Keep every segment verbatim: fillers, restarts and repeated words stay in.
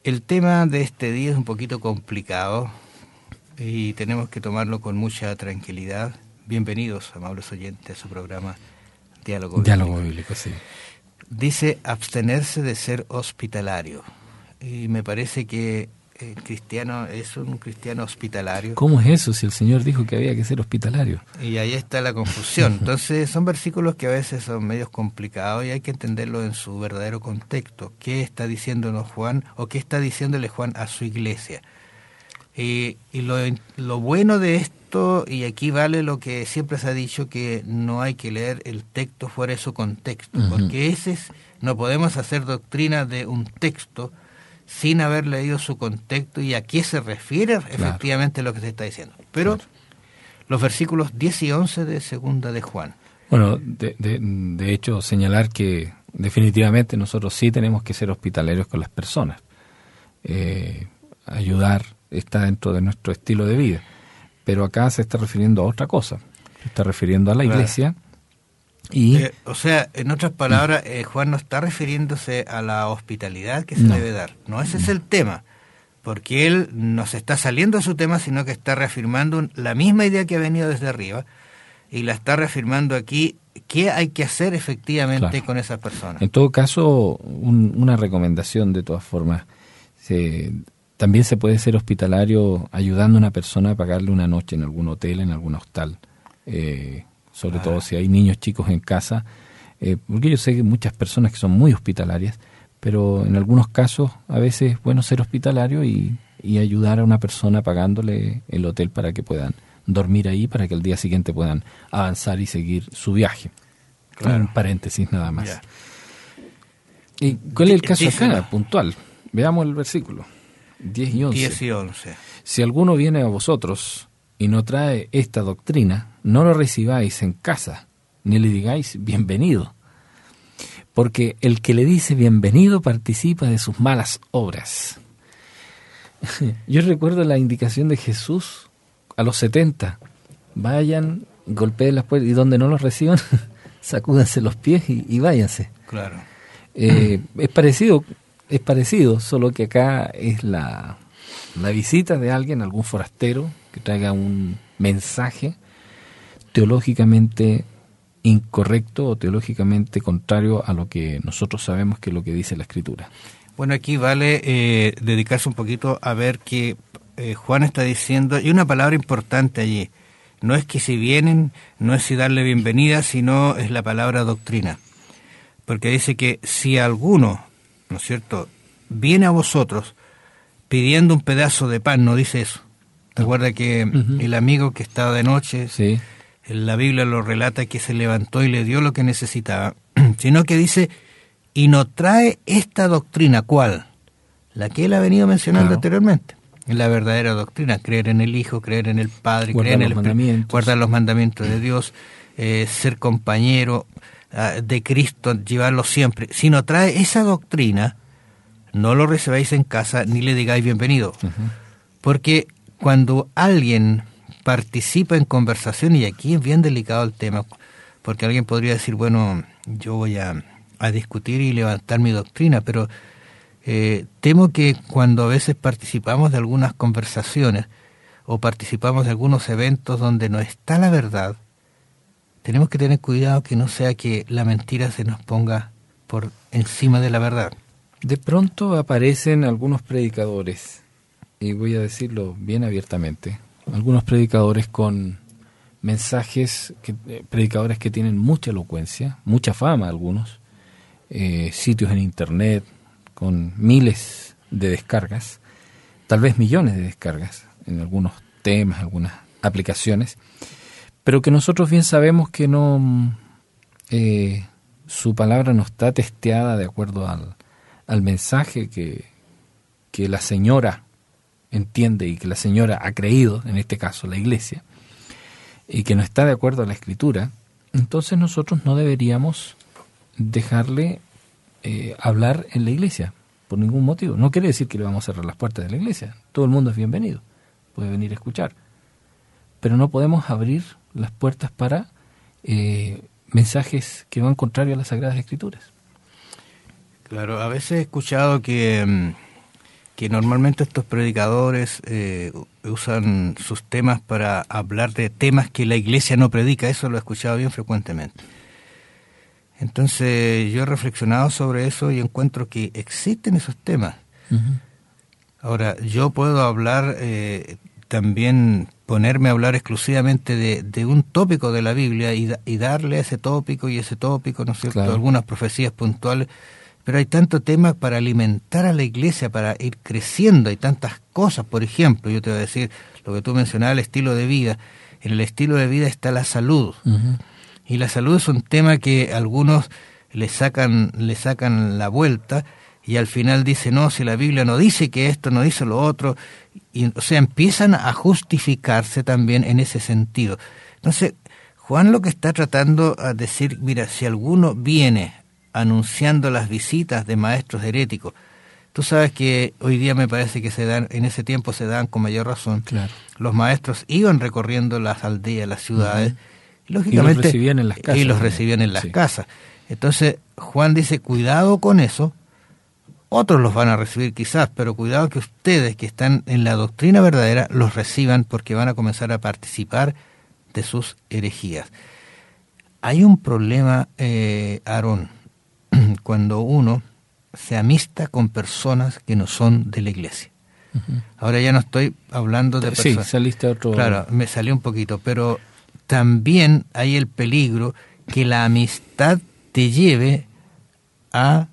El tema de este día es un poquito complicado y tenemos que tomarlo con mucha tranquilidad. Bienvenidos, amables oyentes, a su programa Diálogo Bíblico. Diálogo Bíblico, sí. Dice abstenerse de ser hospitalario. Y me parece que el cristiano es un cristiano hospitalario. ¿Cómo es eso si el Señor dijo que había que ser hospitalario? Y ahí está la confusión. Entonces son versículos que a veces son medios complicados y hay que entenderlo en su verdadero contexto. ¿Qué está diciéndonos Juan o qué está diciéndole Juan a su iglesia? Y, y lo, lo bueno de esto, y aquí vale lo que siempre se ha dicho, que no hay que leer el texto fuera de su contexto, uh-huh. porque ese es, no podemos hacer doctrina de un texto sin haber leído su contexto y a qué se refiere claro. efectivamente lo que se está diciendo. Pero claro. los versículos diez y once de segunda de Juan. Bueno, de, de, de hecho, señalar que definitivamente nosotros sí tenemos que ser hospitalarios con las personas. Eh, ayudar está dentro de nuestro estilo de vida. Pero acá se está refiriendo a otra cosa. Se está refiriendo a la claro. iglesia. Y, eh, o sea, en otras palabras, eh, Juan no está refiriéndose a la hospitalidad que se no, debe dar. No, ese no. es el tema. Porque él no se está saliendo de su tema, sino que está reafirmando la misma idea que ha venido desde arriba y la está reafirmando aquí. ¿Qué hay que hacer efectivamente claro. con esas personas? En todo caso, un, una recomendación de todas formas. Se, también se puede ser hospitalario ayudando a una persona a pagarle una noche en algún hotel, en algún hostal. Eh, sobre ah. todo si hay niños chicos en casa, eh, porque yo sé que muchas personas que son muy hospitalarias, pero en algunos casos a veces es bueno ser hospitalario y, y ayudar a una persona pagándole el hotel para que puedan dormir ahí, para que al día siguiente puedan avanzar y seguir su viaje. Claro. Un paréntesis nada más. Yeah. ¿Y cuál es el caso Díselo. acá, puntual? Veamos el versículo diez y once. diez y once. Si alguno viene a vosotros y no trae esta doctrina, no lo recibáis en casa, ni le digáis bienvenido, porque el que le dice bienvenido participa de sus malas obras. Yo recuerdo la indicación de Jesús a los setenta, vayan, golpeen las puertas, y donde no los reciban, sacúdanse los pies y, y váyanse. Claro. Eh, es parecido, es parecido, solo que acá es la, la visita de alguien, algún forastero, que traiga un mensaje teológicamente incorrecto o teológicamente contrario a lo que nosotros sabemos que es lo que dice la Escritura. Bueno, aquí vale eh, dedicarse un poquito a ver que eh, Juan está diciendo, y una palabra importante allí, no es que si vienen, no es si darle bienvenida, sino es la palabra doctrina. Porque dice que si alguno, ¿no es cierto?, viene a vosotros pidiendo un pedazo de pan, no dice eso. Recuerda que uh-huh. el amigo que estaba de noche, sí. en la Biblia lo relata que se levantó y le dio lo que necesitaba, sino que dice, y no trae esta doctrina, ¿cuál? La que él ha venido mencionando claro. anteriormente. La verdadera doctrina, creer en el Hijo, creer en el Padre, guardar creer en los el mandamientos. guardar los mandamientos de Dios, eh, ser compañero uh, de Cristo, llevarlo siempre. Si no trae esa doctrina, no lo recibáis en casa ni le digáis bienvenido. Uh-huh. Porque cuando alguien participa en conversación, y aquí es bien delicado el tema, porque alguien podría decir, bueno, yo voy a, a discutir y levantar mi doctrina, pero eh, temo que cuando a veces participamos de algunas conversaciones o participamos de algunos eventos donde no está la verdad, tenemos que tener cuidado que no sea que la mentira se nos ponga por encima de la verdad. De pronto aparecen algunos predicadores, y voy a decirlo bien abiertamente, algunos predicadores con mensajes, que, eh, predicadores que tienen mucha elocuencia, mucha fama algunos, eh, sitios en internet con miles de descargas, tal vez millones de descargas en algunos temas, algunas aplicaciones, pero que nosotros bien sabemos que no, eh, su palabra no está testeada de acuerdo al, al mensaje que, que la señora entiende y que la señora ha creído, en este caso la iglesia, y que no está de acuerdo a la Escritura. Entonces nosotros no deberíamos dejarle eh, hablar en la iglesia por ningún motivo. No quiere decir que le vamos a cerrar las puertas de la iglesia. Todo el mundo es bienvenido, puede venir a escuchar, pero no podemos abrir las puertas para eh, mensajes que van contrario a las Sagradas Escrituras. Claro, a veces he escuchado que que normalmente estos predicadores eh, usan sus temas para hablar de temas que la iglesia no predica. Eso lo he escuchado bien frecuentemente. Entonces yo he reflexionado sobre eso y encuentro que existen esos temas. Uh-huh. Ahora, yo puedo hablar, eh, también ponerme a hablar exclusivamente de, de un tópico de la Biblia y, da, y darle ese tópico y ese tópico, ¿no es cierto?, claro. Algunas profecías puntuales, pero hay tanto tema para alimentar a la iglesia, para ir creciendo, hay tantas cosas. Por ejemplo, yo te voy a decir lo que tú mencionabas, el estilo de vida. En el estilo de vida está la salud. Uh-huh. Y la salud es un tema que algunos le sacan, le sacan la vuelta y al final dicen, no, si la Biblia no dice que esto, no dice lo otro. Y, o sea, empiezan a justificarse también en ese sentido. Entonces, Juan lo que está tratando a decir, mira, si alguno viene anunciando las visitas de maestros heréticos, tú sabes que hoy día me parece que se dan, en ese tiempo se dan con mayor razón, claro. Los maestros iban recorriendo las aldeas, las ciudades, uh-huh. y, lógicamente, y los recibían en las casas. Y los recibían en las sí. casas. Entonces, Juan dice, cuidado con eso. Otros los van a recibir quizás, pero cuidado que ustedes que están en la doctrina verdadera los reciban, porque van a comenzar a participar de sus herejías. Hay un problema, eh, Aarón, cuando uno se amista con personas que no son de la iglesia. Uh-huh. Ahora ya no estoy hablando de personas. Sí, saliste a otro... Claro, me salió un poquito, pero también hay el peligro que la amistad te lleve a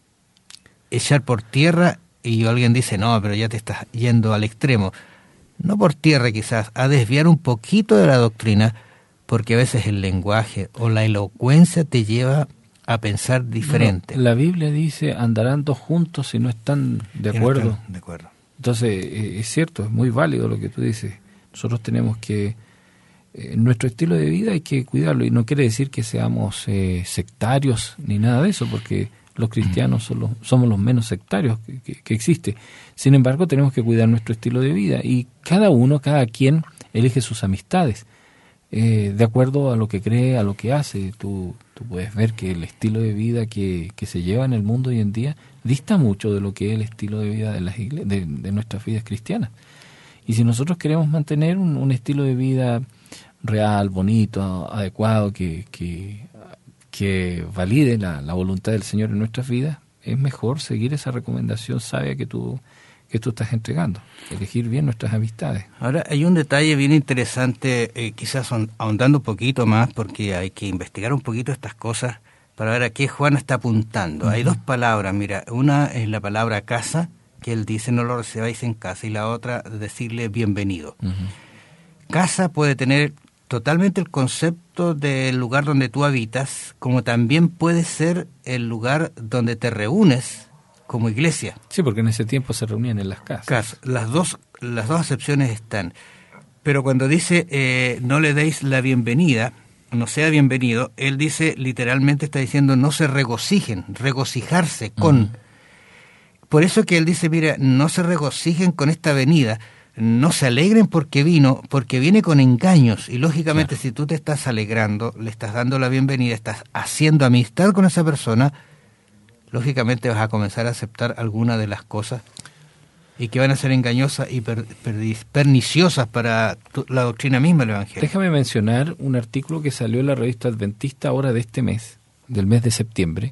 echar por tierra, y alguien dice, no, pero ya te estás yendo al extremo. No por tierra quizás, a desviar un poquito de la doctrina, porque a veces el lenguaje o la elocuencia te lleva a pensar diferente. No, la Biblia dice, andarán dos juntos si no están de acuerdo. No están de acuerdo. Entonces, eh, es cierto, es muy válido lo que tú dices. Nosotros tenemos que, eh, nuestro estilo de vida hay que cuidarlo, y no quiere decir que seamos eh, sectarios ni nada de eso, porque los cristianos son los, somos los menos sectarios que, que, que existe. Sin embargo, tenemos que cuidar nuestro estilo de vida, y cada uno, cada quien elige sus amistades eh, de acuerdo a lo que cree, a lo que hace. Tú, tú puedes ver que el estilo de vida que, que se lleva en el mundo hoy en día dista mucho de lo que es el estilo de vida de, las iglesias, de, de nuestras vidas cristianas. Y si nosotros queremos mantener un, un estilo de vida real, bonito, adecuado, que, que que valide la, la voluntad del Señor en nuestras vidas, es mejor seguir esa recomendación sabia que tú, que tú estás entregando, elegir bien nuestras amistades. Ahora, hay un detalle bien interesante, eh, quizás ahondando un poquito más, porque hay que investigar un poquito estas cosas para ver a qué Juan está apuntando. Uh-huh. Hay dos palabras, mira, una es la palabra casa, que él dice, no lo recibáis en casa, y la otra, decirle bienvenido. Uh-huh. Casa puede tener totalmente el concepto del lugar donde tú habitas, como también puede ser el lugar donde te reúnes como iglesia. Sí, porque en ese tiempo se reunían en las casas. Cas, las dos las dos acepciones están. Pero cuando dice eh, no le deis la bienvenida, no sea bienvenido, él dice, literalmente está diciendo no se regocijen, regocijarse con. Uh-huh. Por eso que él dice, mira, no se regocijen con esta venida, no se alegren porque vino, porque viene con engaños, y lógicamente claro. Si tú te estás alegrando, le estás dando la bienvenida, estás haciendo amistad con esa persona, lógicamente vas a comenzar a aceptar alguna de las cosas y que van a ser engañosas y per, per, perniciosas para tu, la doctrina misma del Evangelio. Déjame mencionar un artículo que salió en la revista Adventista ahora de este mes, del mes de septiembre,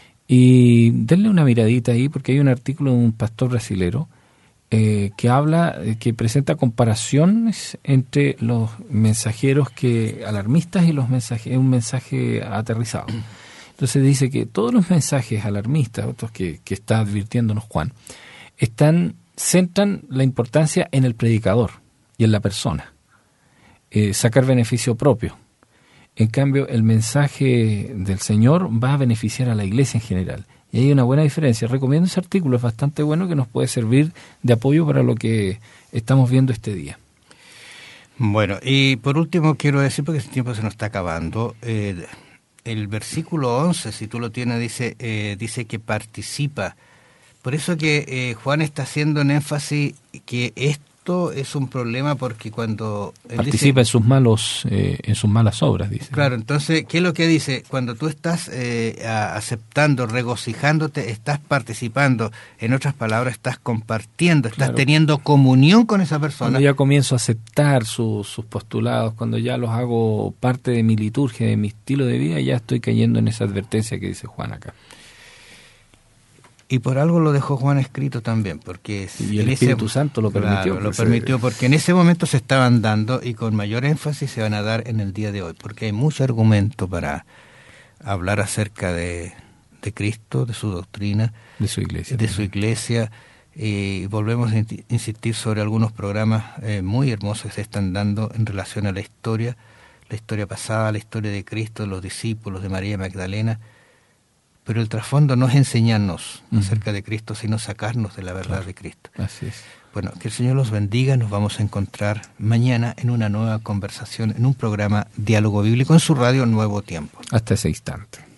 y denle una miradita ahí, porque hay un artículo de un pastor brasilero Eh, que habla, eh, que presenta comparaciones entre los mensajeros que alarmistas y los mensajes, un mensaje aterrizado. Entonces dice que todos los mensajes alarmistas, otros que, que está advirtiéndonos Juan, están centran la importancia en el predicador y en la persona, eh, sacar beneficio propio. En cambio, el mensaje del Señor va a beneficiar a la iglesia en general. Y hay una buena diferencia. Recomiendo ese artículo, es bastante bueno, que nos puede servir de apoyo para lo que estamos viendo este día. Bueno, y por último quiero decir, porque el tiempo se nos está acabando, eh, el versículo once, si tú lo tienes, dice eh, dice que participa. Por eso que eh, Juan está haciendo en énfasis que es, esto es un problema porque cuando... él participa dice, en sus malos eh, en sus malas obras, dice. Claro, entonces, ¿qué es lo que dice? Cuando tú estás eh, a, aceptando, regocijándote, estás participando, en otras palabras, estás compartiendo, estás Claro. teniendo comunión con esa persona. Cuando ya comienzo a aceptar su, sus postulados, cuando ya los hago parte de mi liturgia, de mi estilo de vida, ya estoy cayendo en esa advertencia que dice Juan acá. Y por algo lo dejó Juan escrito también, porque y el Espíritu ese, Santo lo permitió. Claro, lo permitió porque en ese momento se estaban dando y con mayor énfasis se van a dar en el día de hoy, porque hay mucho argumento para hablar acerca de, de Cristo, de su doctrina, de su iglesia, de su iglesia, y volvemos a insistir sobre algunos programas eh, muy hermosos que se están dando en relación a la historia, la historia pasada, la historia de Cristo, los discípulos de María Magdalena. Pero el trasfondo no es enseñarnos uh-huh. acerca de Cristo, sino sacarnos de la verdad claro. de Cristo. Así es. Bueno, que el Señor los bendiga. Nos vamos a encontrar mañana en una nueva conversación, en un programa Diálogo Bíblico en su radio Nuevo Tiempo. Hasta ese instante.